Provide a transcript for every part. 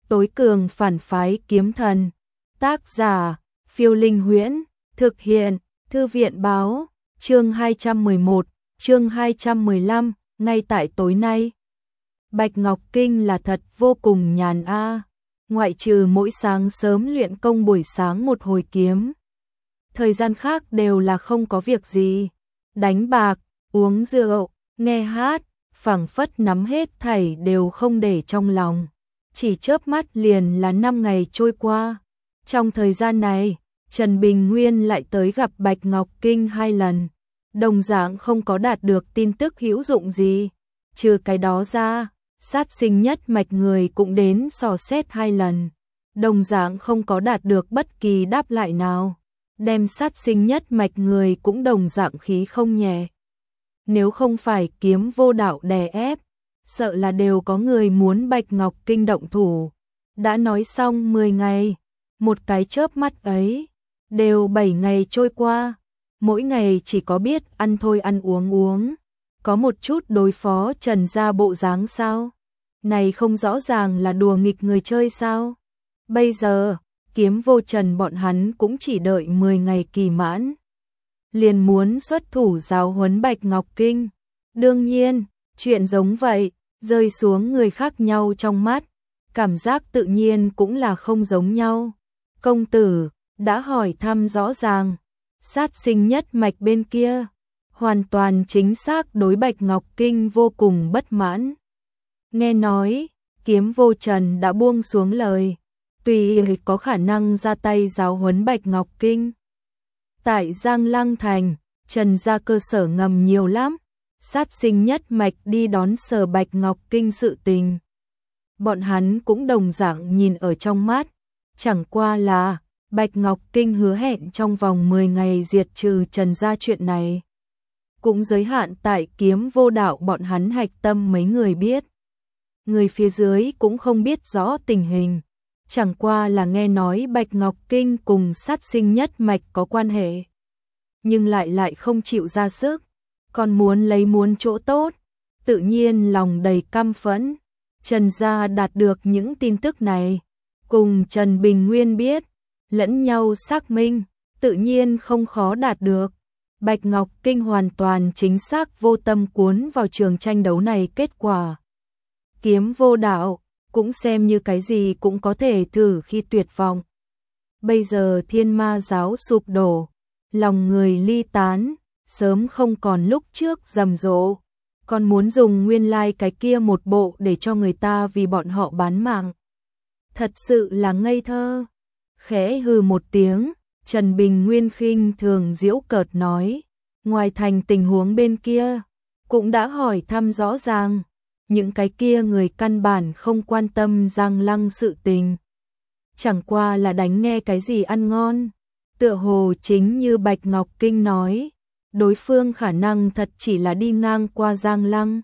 tối cường phản phái kiếm thần. Tác giả, Phiêu Linh Huyễn, thực hiện, Thư viện báo, chương 211, chương 215, ngay tại tối nay. Bạch Ngọc Kinh là thật vô cùng nhàn a, ngoại trừ mỗi sáng sớm luyện công buổi sáng một hồi kiếm. Thời gian khác đều là không có việc gì, đánh bạc, uống rượu, nghe hát, phảng phất nắm hết thảy đều không để trong lòng. Chỉ chớp mắt liền là 5 ngày trôi qua. Trong thời gian này, Trần Bình Nguyên lại tới gặp Bạch Ngọc Kinh 2 lần, đồng dạng không có đạt được tin tức hữu dụng gì. Trừ cái đó ra, sát sinh nhất mạch người cũng đến dò xét 2 lần, đồng dạng không có đạt được bất kỳ đáp lại nào. Đem sát sinh nhất mạch người cũng đồng dạng khí không nhẹ. Nếu không phải Kiếm Vô Đạo đè ép, sợ là đều có người muốn Bạch Ngọc Kinh động thủ. Đã nói xong 10 ngày, một cái chớp mắt ấy, đều 7 ngày trôi qua, mỗi ngày chỉ có biết ăn thôi ăn uống, có một chút đối phó Trần gia bộ dáng sao? Này không rõ ràng là đùa nghịch người chơi sao? Bây giờ, Kiếm Vô Trần bọn hắn cũng chỉ đợi 10 ngày kỳ mãn, liền muốn xuất thủ giáo huấn Bạch Ngọc Kinh. Đương nhiên, chuyện giống vậy, rơi xuống người khác nhau trong mắt, cảm giác tự nhiên cũng là không giống nhau. Công tử, đã hỏi thăm rõ ràng, sát sinh nhất mạch bên kia, hoàn toàn chính xác đối Bạch Ngọc Kinh vô cùng bất mãn. Nghe nói, Kiếm Vô Trần đã buông xuống lời, tùy có khả năng ra tay giáo huấn Bạch Ngọc Kinh. Tại Giang Lăng Thành, Trần gia cơ sở ngầm nhiều lắm, sát sinh nhất mạch đi đón Sở Bạch Ngọc Kinh sự tình. Bọn hắn cũng đồng dạng nhìn ở trong mắt, chẳng qua là Bạch Ngọc Kinh hứa hẹn trong vòng 10 ngày diệt trừ Trần gia chuyện này. Cũng giới hạn tại Kiếm Vô Đạo bọn hắn hạch tâm mấy người biết. Người phía dưới cũng không biết rõ tình hình, chẳng qua là nghe nói Bạch Ngọc Kinh cùng sát sinh nhất mạch có quan hệ, nhưng lại không chịu ra sức, còn muốn chỗ tốt, tự nhiên lòng đầy căm phẫn. Trần gia đạt được những tin tức này, cùng Trần Bình Nguyên biết, lẫn nhau xác minh, tự nhiên không khó đạt được. Bạch Ngọc Kinh hoàn toàn chính xác vô tâm cuốn vào trường tranh đấu này kết quả. Kiếm Vô Đạo cũng xem như cái gì cũng có thể thử khi tuyệt vọng. Bây giờ Thiên Ma giáo sụp đổ, lòng người ly tán, sớm không còn lúc trước rầm rộ, còn muốn dùng nguyên lai cái kia một bộ để cho người ta vì bọn họ bán mạng. Thật sự là ngây thơ. Khẽ hừ một tiếng, Trần Bình Nguyên khinh thường giễu cợt nói, ngoài thành tình huống bên kia, cũng đã hỏi thăm rõ ràng, những cái kia người căn bản không quan tâm Giang Lăng sự tình. Chẳng qua là đánh nghe cái gì ăn ngon, tựa hồ chính như Bạch Ngọc Kinh nói, đối phương khả năng thật chỉ là đi ngang qua Giang Lăng,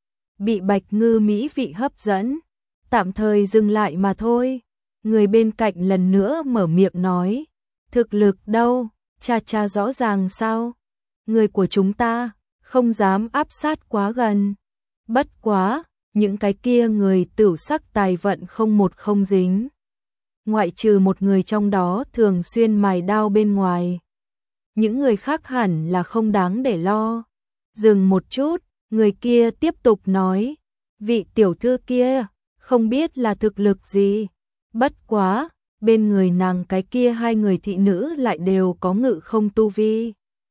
bị Bạch Ngư mỹ vị hấp dẫn, tạm thời dừng lại mà thôi. Người bên cạnh lần nữa mở miệng nói, thực lực đâu, cha rõ ràng sao? Người của chúng ta không dám áp sát quá gần. Bất quá, những cái kia người tửu sắc tài vận không một không dính. Ngoại trừ một người trong đó thường xuyên mài đao bên ngoài, những người khác hẳn là không đáng để lo. Dừng một chút, người kia tiếp tục nói, vị tiểu thư kia, không biết là thực lực gì. Bất quá, bên người nàng cái kia 2 người thị nữ lại đều có ngự không tu vi.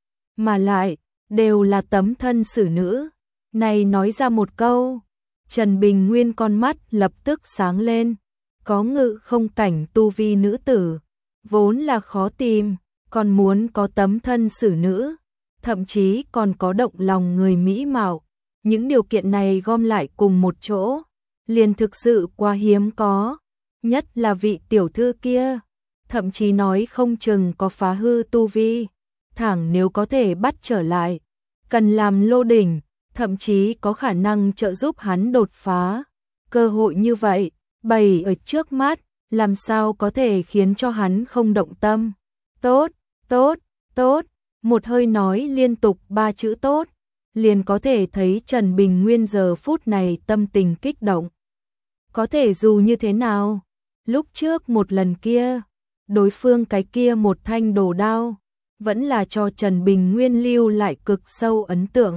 Mà lại, đều là tấm thân xử nữ. Này nói ra một câu, Trần Bình Nguyên con mắt lập tức sáng lên. Có ngự không cảnh tu vi nữ tử, vốn là khó tìm, còn muốn có tấm thân xử nữ, thậm chí còn có động lòng người mỹ mạo. Những điều kiện này gom lại cùng một chỗ, liền thực sự quá hiếm có. Nhất là vị tiểu thư kia, thậm chí nói không chừng có phá hư tu vi, thẳng nếu có thể bắt trở lại, cần làm lô đỉnh, thậm chí có khả năng trợ giúp hắn đột phá. Cơ hội như vậy, bày ở trước mắt, làm sao có thể khiến cho hắn không động tâm. Tốt, tốt, tốt, một hơi nói liên tục 3 chữ tốt, liền có thể thấy Trần Bình Nguyên giờ phút này tâm tình kích động. Có thể dù như thế nào, Lúc trước một lần kia, đối phương cái kia một thanh đồ đao, vẫn là cho Trần Bình Nguyên lưu lại cực sâu ấn tượng.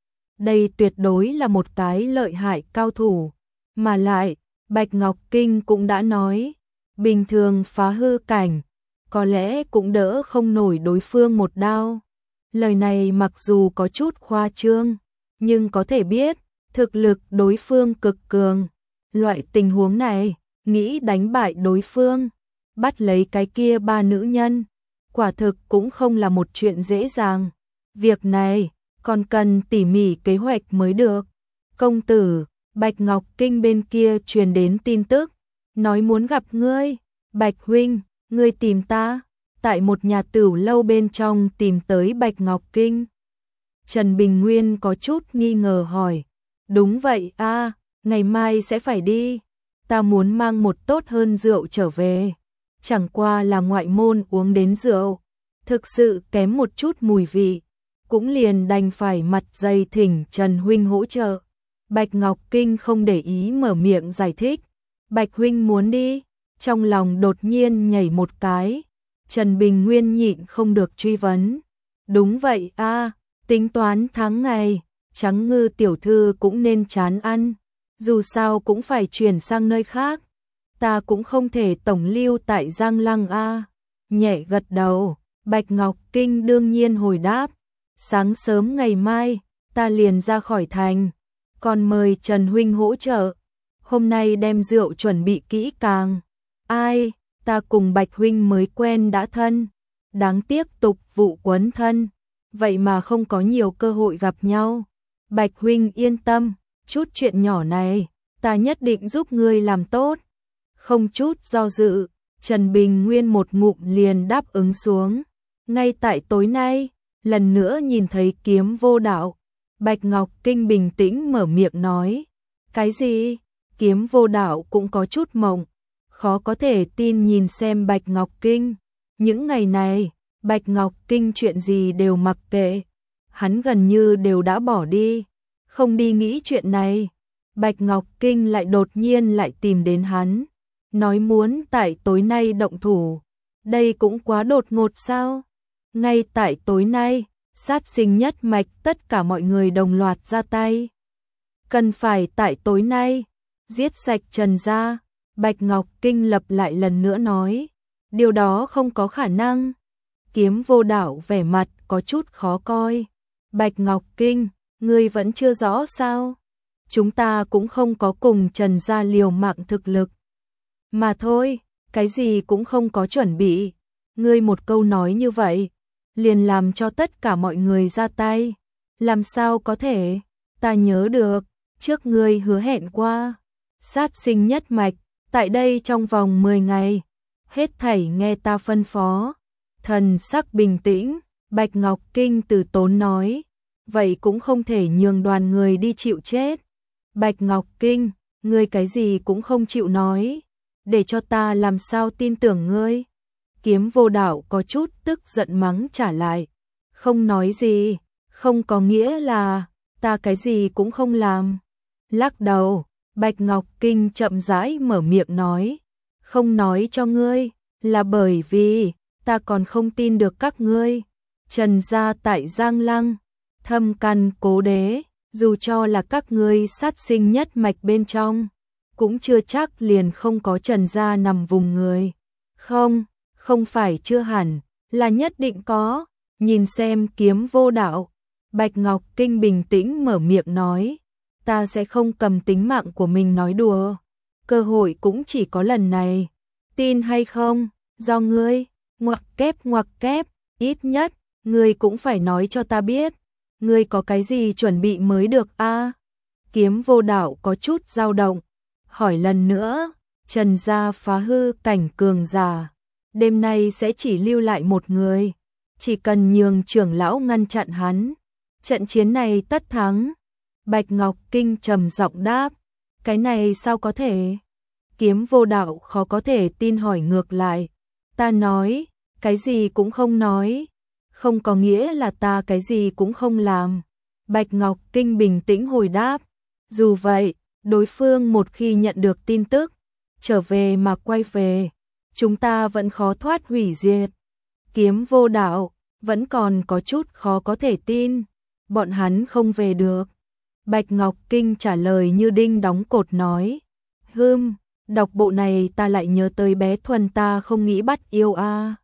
Đây tuyệt đối là một cái lợi hại cao thủ, mà lại, Bạch Ngọc Kinh cũng đã nói, bình thường phá hư cảnh, có lẽ cũng đỡ không nổi đối phương một đao. Lời này mặc dù có chút khoa trương, nhưng có thể biết, thực lực đối phương cực cường. Loại tình huống này, nghĩ đánh bại đối phương, bắt lấy cái kia ba nữ nhân, quả thực cũng không là một chuyện dễ dàng. Việc này, còn cần tỉ mỉ kế hoạch mới được. Công tử, Bạch Ngọc Kinh bên kia truyền đến tin tức, nói muốn gặp ngươi. Bạch huynh, ngươi tìm ta, tại một nhà tửu lâu bên trong tìm tới Bạch Ngọc Kinh. Trần Bình Nguyên có chút nghi ngờ hỏi, đúng vậy a, ngày mai sẽ phải đi, ta muốn mang một tốt hơn rượu trở về, chẳng qua là ngoại môn uống đến rượu, thực sự kém một chút mùi vị, cũng liền đành phải mặt dày thỉnh Trần huynh hỗ trợ. Bạch Ngọc Kinh không để ý mở miệng giải thích, Bạch huynh muốn đi, trong lòng đột nhiên nhảy một cái. Trần Bình Nguyên nhịn không được truy vấn, đúng vậy a, tính toán tháng ngày, Trắng Ngư tiểu thư cũng nên chán ăn, dù sao cũng phải chuyển sang nơi khác, ta cũng không thể tổng lưu tại Giang Lăng a. Nhẹ gật đầu, Bạch Ngọc Kinh đương nhiên hồi đáp, sáng sớm ngày mai, ta liền ra khỏi thành, còn mời Trần huynh hỗ trợ, hôm nay đem rượu chuẩn bị kỹ càng. Ai, ta cùng Bạch huynh mới quen đã thân, đáng tiếc tục vụ quấn thân, vậy mà không có nhiều cơ hội gặp nhau. Bạch huynh yên tâm, chút chuyện nhỏ này, ta nhất định giúp ngươi làm tốt. Không chút do dự, Trần Bình Nguyên một ngụm liền đáp ứng xuống. Ngay tại tối nay, lần nữa nhìn thấy Kiếm Vô Đạo, Bạch Ngọc Kinh bình tĩnh mở miệng nói, cái gì? Kiếm Vô Đạo cũng có chút mộng, khó có thể tin nhìn xem Bạch Ngọc Kinh. Những ngày này, Bạch Ngọc Kinh chuyện gì đều mặc kệ, hắn gần như đều đã bỏ đi, không đi nghĩ chuyện này. Bạch Ngọc Kinh lại đột nhiên lại tìm đến hắn, nói muốn tại tối nay động thủ, đây cũng quá đột ngột sao? Ngay tại tối nay, sát sinh nhất mạch tất cả mọi người đồng loạt ra tay. Cần phải tại tối nay, giết sạch Trần gia. Bạch Ngọc Kinh lặp lại lần nữa nói, điều đó không có khả năng. Kiếm Vô Đạo vẻ mặt có chút khó coi. Bạch Ngọc Kinh, ngươi vẫn chưa rõ sao? Chúng ta cũng không có cùng Trần gia liều mạng thực lực. Mà thôi, cái gì cũng không có chuẩn bị. Ngươi một câu nói như vậy, liền làm cho tất cả mọi người ra tay. Làm sao có thể? Ta nhớ được, trước ngươi hứa hẹn qua, sát sinh nhất mạch, tại đây trong vòng 10 ngày, hết thảy nghe ta phân phó. Thần sắc bình tĩnh, Bạch Ngọc Kinh từ tốn nói, vậy cũng không thể nhường đoàn người đi chịu chết. Bạch Ngọc Kinh, ngươi cái gì cũng không chịu nói, để cho ta làm sao tin tưởng ngươi. Kiếm Vô Đạo có chút tức giận mắng trả lại, không nói gì, không có nghĩa là ta cái gì cũng không làm. Lắc đầu, Bạch Ngọc Kinh chậm rãi mở miệng nói, không nói cho ngươi, là bởi vì ta còn không tin được các ngươi. Trần gia tại Giang Lăng, thâm căn cố đế, dù cho là các ngươi sát sinh nhất mạch bên trong, cũng chưa chắc liền không có Trần gia nằm vùng người. Không, không phải chưa hẳn, là nhất định có. Nhìn xem Kiếm Vô Đạo, Bạch Ngọc Kinh bình tĩnh mở miệng nói, ta sẽ không cầm tính mạng của mình nói đùa, cơ hội cũng chỉ có lần này, tin hay không, do ngươi. Ngoặc kép, ít nhất, ngươi cũng phải nói cho ta biết, ngươi có cái gì chuẩn bị mới được a? Kiếm Vô Đạo có chút dao động, hỏi lần nữa, Trần gia phá hư cảnh cường giả, đêm nay sẽ chỉ lưu lại một người, chỉ cần nhường trưởng lão ngăn chặn hắn, trận chiến này tất thắng. Bạch Ngọc Kinh trầm giọng đáp, cái này sao có thể? Kiếm Vô Đạo khó có thể tin hỏi ngược lại, ta nói, cái gì cũng không nói, không có nghĩa là ta cái gì cũng không làm. Bạch Ngọc Kinh bình tĩnh hồi đáp, dù vậy, đối phương một khi nhận được tin tức, trở về mà quay về, chúng ta vẫn khó thoát hủy diệt. Kiếm vô đạo, vẫn còn có chút khó có thể tin, bọn hắn không về được. Bạch Ngọc Kinh trả lời như đinh đóng cột nói, đọc bộ này ta lại nhớ tới bé Thuần ta không nghĩ bắt yêu a.